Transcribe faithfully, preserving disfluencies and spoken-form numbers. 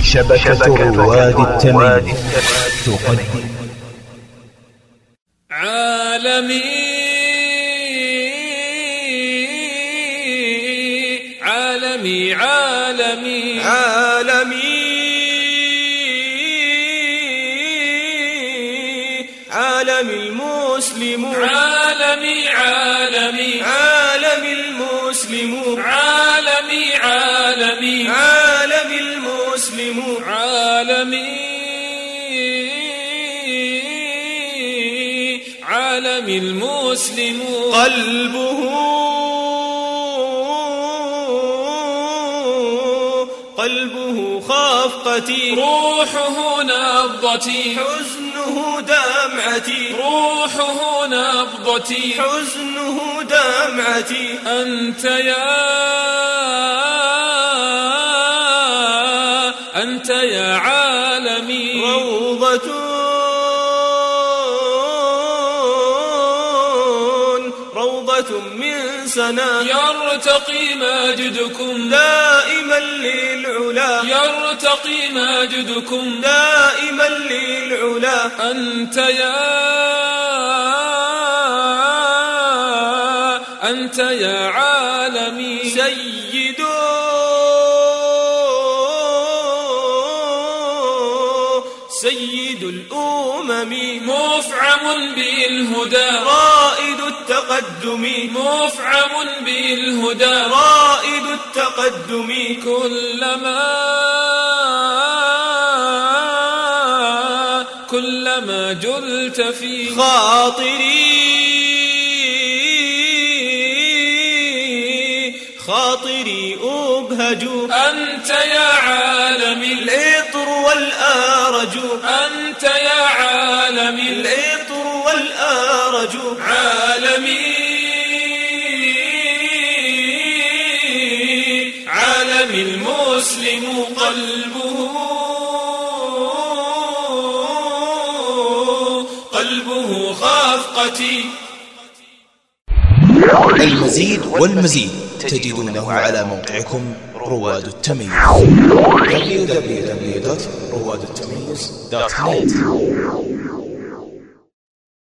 شبكة رواد التمييز تقدم عالمي عالمي عالمي عالمي عالمي المسلم عالمي عالمي عالمي المسلم عالمي عالمي عالمي المسلم عالمي عالمي المسلم قلبه قلبه خفقتي روحه نبضتي حزنه دمعتي روحه نبضتي حزنه دمعتي أنت يا أنت يا عالمي روضة روضة من سنا يرتقي ماجدكم دائما للعلا يرتقي ماجدكم دائما للعلا أنت يا أنت يا عالمي سيد سيد الأمم مفعم بالهدى رائد التقدم مفعم بالهدى رائد التقدم كلما كلما جلت في خاطري خاطري أبهج أنت يا عالمي العطر والآرج أنت يا عالمي العطر والآرج عالمي عالمي المسلم قلبه قلبه خفقتي. المزيد والمزيد تجدونه على موقعكم رواد التمييز دبليو دبليو دبليو دوت رواد التمييز دوت نت.